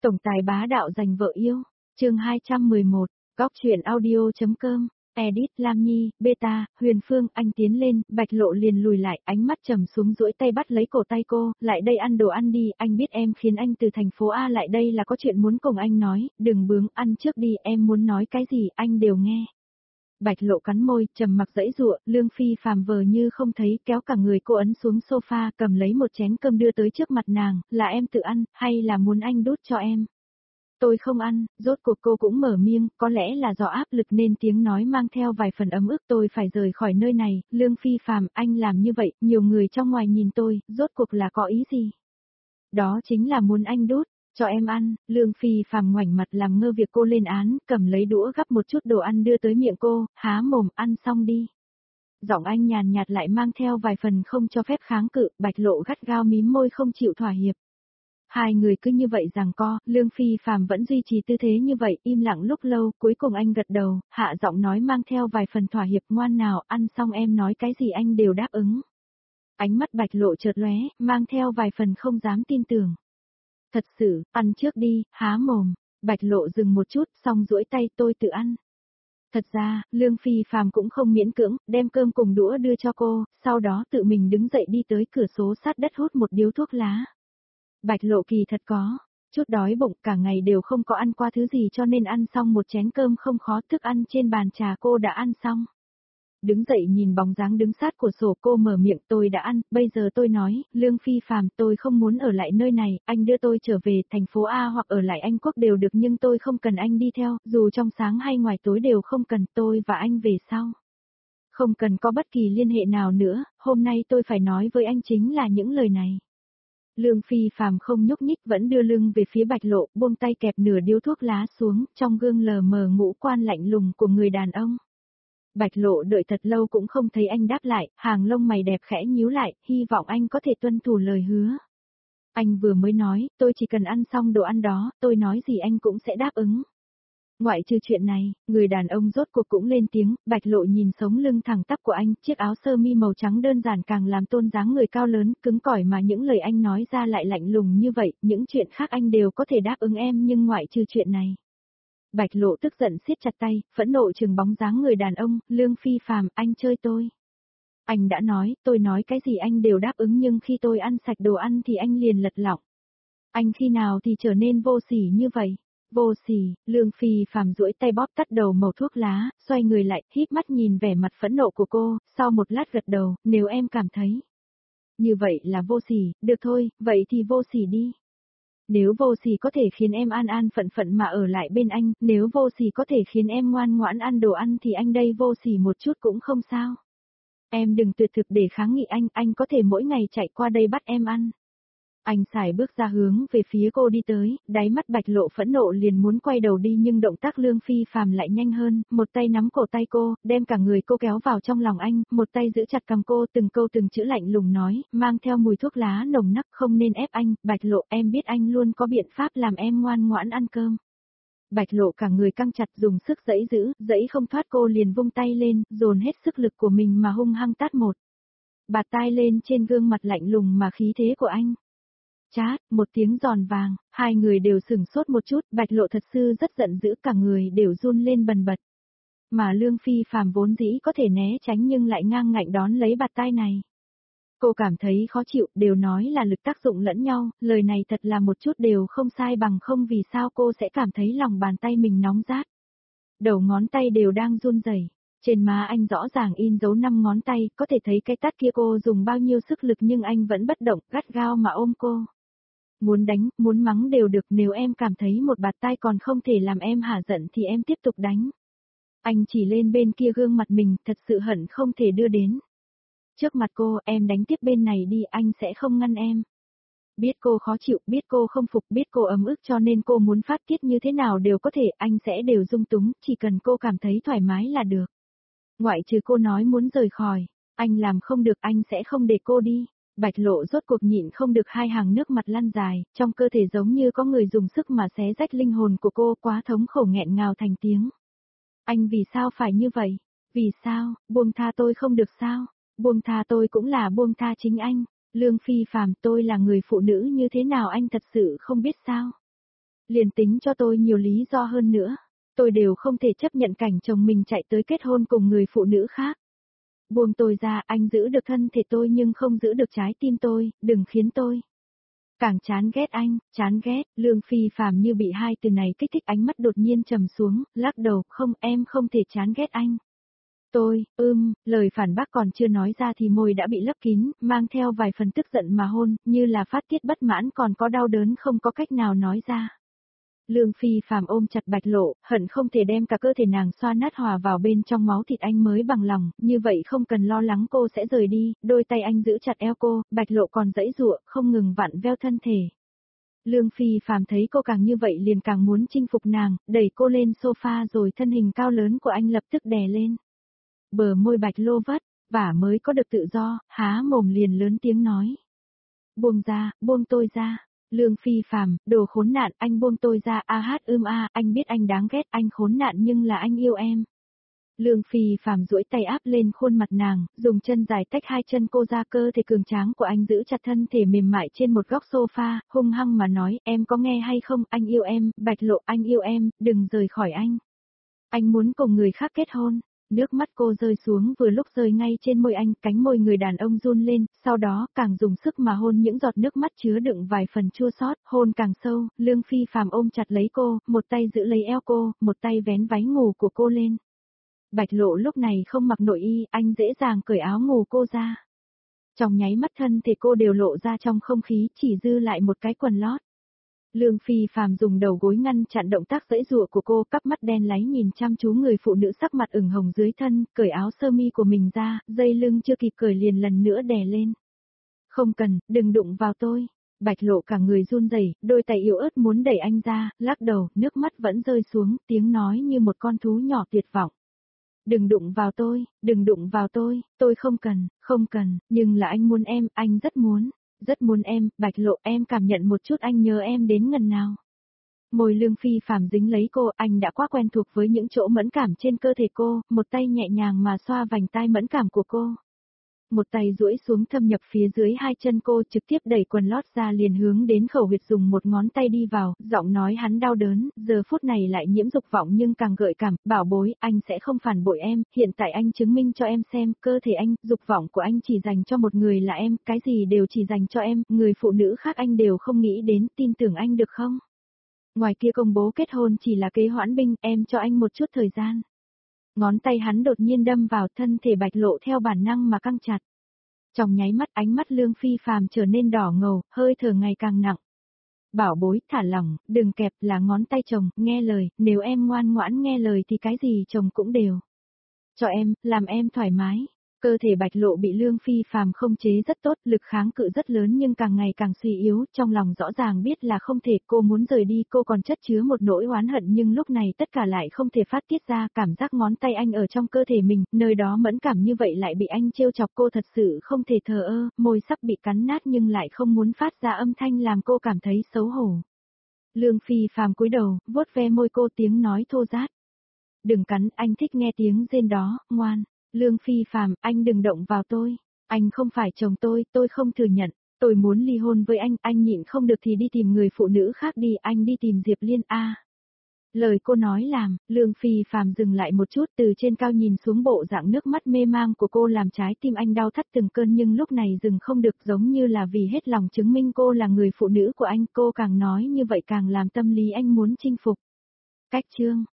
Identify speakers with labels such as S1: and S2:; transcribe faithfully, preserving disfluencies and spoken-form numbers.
S1: Tổng tài bá đạo giành vợ yêu, chương hai trăm mười một, góc truyện audio.com, edit Lam Nhi, beta, Huyền Phương, anh tiến lên, Bạch Lộ liền lùi lại, ánh mắt trầm xuống duỗi tay bắt lấy cổ tay cô, lại đây ăn đồ ăn đi, anh biết em khiến anh từ thành phố A lại đây là có chuyện muốn cùng anh nói, đừng bướng, ăn trước đi, em muốn nói cái gì, anh đều nghe. Bạch Lộ cắn môi, trầm mặc giãy giụa, Lương Phi phàm vờ như không thấy, kéo cả người cô ấn xuống sofa, cầm lấy một chén cơm đưa tới trước mặt nàng, là em tự ăn, hay là muốn anh đút cho em? Tôi không ăn, rốt cuộc cô cũng mở miệng, có lẽ là do áp lực nên tiếng nói mang theo vài phần ấm ức, tôi phải rời khỏi nơi này, Lương Phi phàm, anh làm như vậy, nhiều người trong ngoài nhìn tôi, rốt cuộc là có ý gì? Đó chính là muốn anh đút. Cho em ăn, Lương Phi phàm ngoảnh mặt làm ngơ việc cô lên án, cầm lấy đũa gắp một chút đồ ăn đưa tới miệng cô, há mồm, ăn xong đi. Giọng anh nhàn nhạt lại mang theo vài phần không cho phép kháng cự, Bạch Lộ gắt gao mím môi không chịu thỏa hiệp. Hai người cứ như vậy giằng co, Lương Phi phàm vẫn duy trì tư thế như vậy, im lặng lúc lâu, cuối cùng anh gật đầu, hạ giọng nói mang theo vài phần thỏa hiệp, ngoan nào, ăn xong em nói cái gì anh đều đáp ứng. Ánh mắt Bạch Lộ chợt lóe, mang theo vài phần không dám tin tưởng. Thật sự, ăn trước đi, há mồm, Bạch Lộ dừng một chút, xong duỗi tay tôi tự ăn. Thật ra, Lương Phi phàm cũng không miễn cưỡng, đem cơm cùng đũa đưa cho cô, sau đó tự mình đứng dậy đi tới cửa sổ sát đất hút một điếu thuốc lá. Bạch Lộ kỳ thật có chút đói bụng, cả ngày đều không có ăn qua thứ gì cho nên ăn xong một chén cơm không khó, thức ăn trên bàn trà cô đã ăn xong. Đứng dậy nhìn bóng dáng đứng sát của sổ, cô mở miệng, tôi đã ăn, bây giờ tôi nói, Lương Phi phàm, tôi không muốn ở lại nơi này, anh đưa tôi trở về thành phố A hoặc ở lại Anh Quốc đều được, nhưng tôi không cần anh đi theo, dù trong sáng hay ngoài tối đều không cần, tôi và anh về sau. Không cần có bất kỳ liên hệ nào nữa, hôm nay tôi phải nói với anh chính là những lời này. Lương Phi phàm không nhúc nhích, vẫn đưa lưng về phía Bạch Lộ, buông tay kẹp nửa điếu thuốc lá xuống, trong gương lờ mờ ngũ quan lạnh lùng của người đàn ông. Bạch Lộ đợi thật lâu cũng không thấy anh đáp lại, hàng lông mày đẹp khẽ nhíu lại, hy vọng anh có thể tuân thủ lời hứa. Anh vừa mới nói, tôi chỉ cần ăn xong đồ ăn đó, tôi nói gì anh cũng sẽ đáp ứng. Ngoại trừ chuyện này, người đàn ông rốt cuộc cũng lên tiếng, Bạch Lộ nhìn sống lưng thẳng tắp của anh, chiếc áo sơ mi màu trắng đơn giản càng làm tôn dáng người cao lớn, cứng cỏi mà những lời anh nói ra lại lạnh lùng như vậy, những chuyện khác anh đều có thể đáp ứng em nhưng ngoại trừ chuyện này. Bạch Lộ tức giận siết chặt tay, phẫn nộ trừng bóng dáng người đàn ông, Lương Phi phàm, anh chơi tôi. Anh đã nói, tôi nói cái gì anh đều đáp ứng nhưng khi tôi ăn sạch đồ ăn thì anh liền lật lọng. Anh khi nào thì trở nên vô sỉ như vậy? Vô sỉ, Lương Phi phàm duỗi tay bóp tắt đầu mẩu thuốc lá, xoay người lại, híp mắt nhìn vẻ mặt phẫn nộ của cô, sau một lát gật đầu, nếu em cảm thấy như vậy là vô sỉ, được thôi, vậy thì vô sỉ đi. Nếu vô sỉ có thể khiến em an an phận phận mà ở lại bên anh, nếu vô sỉ có thể khiến em ngoan ngoãn ăn đồ ăn thì anh đây vô sỉ một chút cũng không sao. Em đừng tuyệt thực để kháng nghị anh, anh có thể mỗi ngày chạy qua đây bắt em ăn. Anh xài bước ra hướng về phía cô đi tới, đáy mắt Bạch Lộ phẫn nộ liền muốn quay đầu đi nhưng động tác Lương Phi phàm lại nhanh hơn, một tay nắm cổ tay cô, đem cả người cô kéo vào trong lòng anh, một tay giữ chặt cằm cô, từng câu từng chữ lạnh lùng nói, mang theo mùi thuốc lá nồng nặc, không nên ép anh, Bạch Lộ, em biết anh luôn có biện pháp làm em ngoan ngoãn ăn cơm. Bạch Lộ cả người căng chặt dùng sức giãy giữ, giãy không thoát cô liền vung tay lên, dồn hết sức lực của mình mà hung hăng tát một bạt tai lên trên gương mặt lạnh lùng mà khí thế của anh. Chát, một tiếng giòn vàng, hai người đều sửng sốt một chút, Bạch Lộ thật sự rất giận dữ, cả người đều run lên bần bật. Mà Lương Phi phàm vốn dĩ có thể né tránh nhưng lại ngang ngạnh đón lấy bạt tai này. Cô cảm thấy khó chịu, đều nói là lực tác dụng lẫn nhau, lời này thật là một chút đều không sai, bằng không vì sao cô sẽ cảm thấy lòng bàn tay mình nóng rát. Đầu ngón tay đều đang run rẩy. Trên má anh rõ ràng in dấu năm ngón tay, có thể thấy cái tát kia cô dùng bao nhiêu sức lực nhưng anh vẫn bất động, gắt gao mà ôm cô. Muốn đánh, muốn mắng đều được, nếu em cảm thấy một bạt tai còn không thể làm em hả giận thì em tiếp tục đánh. Anh chỉ lên bên kia gương mặt mình, thật sự hận không thể đưa đến. Trước mặt cô, em đánh tiếp bên này đi, anh sẽ không ngăn em. Biết cô khó chịu, biết cô không phục, biết cô ấm ức cho nên cô muốn phát tiết như thế nào đều có thể, anh sẽ đều dung túng, chỉ cần cô cảm thấy thoải mái là được. Ngoại trừ cô nói muốn rời khỏi, anh làm không được, anh sẽ không để cô đi. Bạch Lộ rốt cuộc nhịn không được, hai hàng nước mặt lăn dài, trong cơ thể giống như có người dùng sức mà xé rách linh hồn của cô, quá thống khổ nghẹn ngào thành tiếng. Anh vì sao phải như vậy? Vì sao, buông tha tôi không được sao? Buông tha tôi cũng là buông tha chính anh. Lương Phi phàm, tôi là người phụ nữ như thế nào anh thật sự không biết sao? Liền tính cho tôi nhiều lý do hơn nữa, tôi đều không thể chấp nhận cảnh chồng mình chạy tới kết hôn cùng người phụ nữ khác. Buông tôi ra, anh giữ được thân thể tôi nhưng không giữ được trái tim tôi, đừng khiến tôi càng chán ghét anh, chán ghét. Lương Phi Phàm như bị hai từ này kích thích, ánh mắt đột nhiên trầm xuống, lắc đầu, không, em không thể chán ghét anh. Tôi, ưm, lời phản bác còn chưa nói ra thì môi đã bị lấp kín, mang theo vài phần tức giận mà hôn, như là phát tiết bất mãn còn có đau đớn không có cách nào nói ra. Lương Phi Phàm ôm chặt Bạch Lộ, hận không thể đem cả cơ thể nàng xoa nát hòa vào bên trong máu thịt anh mới bằng lòng, như vậy không cần lo lắng cô sẽ rời đi, đôi tay anh giữ chặt eo cô, Bạch Lộ còn giãy giụa, không ngừng vặn veo thân thể. Lương Phi Phàm thấy cô càng như vậy liền càng muốn chinh phục nàng, đẩy cô lên sofa rồi thân hình cao lớn của anh lập tức đè lên. Bờ môi Bạch Lộ vất, vả mới có được tự do, há mồm liền lớn tiếng nói. Buông ra, buông tôi ra. Lương Phi Phàm, đồ khốn nạn, anh buông tôi ra, a hát ưm a, anh biết anh đáng ghét, anh khốn nạn nhưng là anh yêu em. Lương Phi Phàm duỗi tay áp lên khuôn mặt nàng, dùng chân dài tách hai chân cô ra, cơ thể cường tráng của anh giữ chặt thân thể mềm mại trên một góc sofa, hung hăng mà nói, em có nghe hay không, anh yêu em, Bạch Lộ, anh yêu em, đừng rời khỏi anh. Anh muốn cùng người khác kết hôn. Nước mắt cô rơi xuống vừa lúc rơi ngay trên môi anh, cánh môi người đàn ông run lên, sau đó càng dùng sức mà hôn những giọt nước mắt chứa đựng vài phần chua xót, hôn càng sâu. Lương Phi Phàm ôm chặt lấy cô, một tay giữ lấy eo cô, một tay vén váy ngủ của cô lên. Bạch Lộ lúc này không mặc nội y, anh dễ dàng cởi áo ngủ cô ra. Trong nháy mắt thân thể cô đều lộ ra trong không khí, chỉ dư lại một cái quần lót. Lương Phi Phàm dùng đầu gối ngăn chặn động tác giãy giụa của cô, cắp mắt đen láy nhìn chăm chú người phụ nữ sắc mặt ửng hồng dưới thân, cởi áo sơ mi của mình ra, dây lưng chưa kịp cởi liền lần nữa đè lên. Không cần, đừng đụng vào tôi. Bạch Lộ cả người run rẩy, đôi tay yếu ớt muốn đẩy anh ra, lắc đầu, nước mắt vẫn rơi xuống, tiếng nói như một con thú nhỏ tuyệt vọng. Đừng đụng vào tôi, đừng đụng vào tôi, tôi không cần, không cần, nhưng là anh muốn em, anh rất muốn. Rất muốn em, Bạch Lộ, em cảm nhận một chút anh nhớ em đến ngần nào. Môi Lương Phi Phàm dính lấy cô, anh đã quá quen thuộc với những chỗ mẫn cảm trên cơ thể cô, một tay nhẹ nhàng mà xoa vành tai mẫn cảm của cô. Một tay duỗi xuống thâm nhập phía dưới hai chân cô, trực tiếp đẩy quần lót ra liền hướng đến khẩu huyệt, dùng một ngón tay đi vào, giọng nói hắn đau đớn, giờ phút này lại nhiễm dục vọng nhưng càng gợi cảm, bảo bối, anh sẽ không phản bội em, hiện tại anh chứng minh cho em xem, cơ thể anh, dục vọng của anh chỉ dành cho một người là em, cái gì đều chỉ dành cho em, người phụ nữ khác anh đều không nghĩ đến, tin tưởng anh được không? Ngoài kia công bố kết hôn chỉ là kế hoãn binh, em cho anh một chút thời gian. Ngón tay hắn đột nhiên đâm vào thân thể Bạch Lộ theo bản năng mà căng chặt. Trong nháy mắt ánh mắt Lương Phi Phàm trở nên đỏ ngầu, hơi thở ngày càng nặng. Bảo bối, thả lỏng, đừng kẹp, là ngón tay chồng, nghe lời, nếu em ngoan ngoãn nghe lời thì cái gì chồng cũng đều. Cho em, làm em thoải mái. Cơ thể Bạch Lộ bị Lương Phi Phàm không chế rất tốt, lực kháng cự rất lớn nhưng càng ngày càng suy yếu, trong lòng rõ ràng biết là không thể, cô muốn rời đi, cô còn chất chứa một nỗi oán hận nhưng lúc này tất cả lại không thể phát tiết ra, cảm giác ngón tay anh ở trong cơ thể mình, nơi đó mẫn cảm như vậy lại bị anh trêu chọc, cô thật sự không thể thờ ơ, môi sắp bị cắn nát nhưng lại không muốn phát ra âm thanh làm cô cảm thấy xấu hổ. Lương Phi Phàm cúi đầu, vuốt ve môi cô, tiếng nói thô rát. Đừng cắn, anh thích nghe tiếng rên đó, ngoan. Lương Phi Phàm, anh đừng động vào tôi. Anh không phải chồng tôi, tôi không thừa nhận. Tôi muốn ly hôn với anh, anh nhịn không được thì đi tìm người phụ nữ khác đi, anh đi tìm Diệp Liên a. Lời cô nói làm, Lương Phi Phàm dừng lại một chút, từ trên cao nhìn xuống bộ dạng nước mắt mê mang của cô làm trái tim anh đau thắt từng cơn, nhưng lúc này dừng không được, giống như là vì hết lòng chứng minh cô là người phụ nữ của anh, cô càng nói như vậy càng làm tâm lý anh muốn chinh phục. Cách chương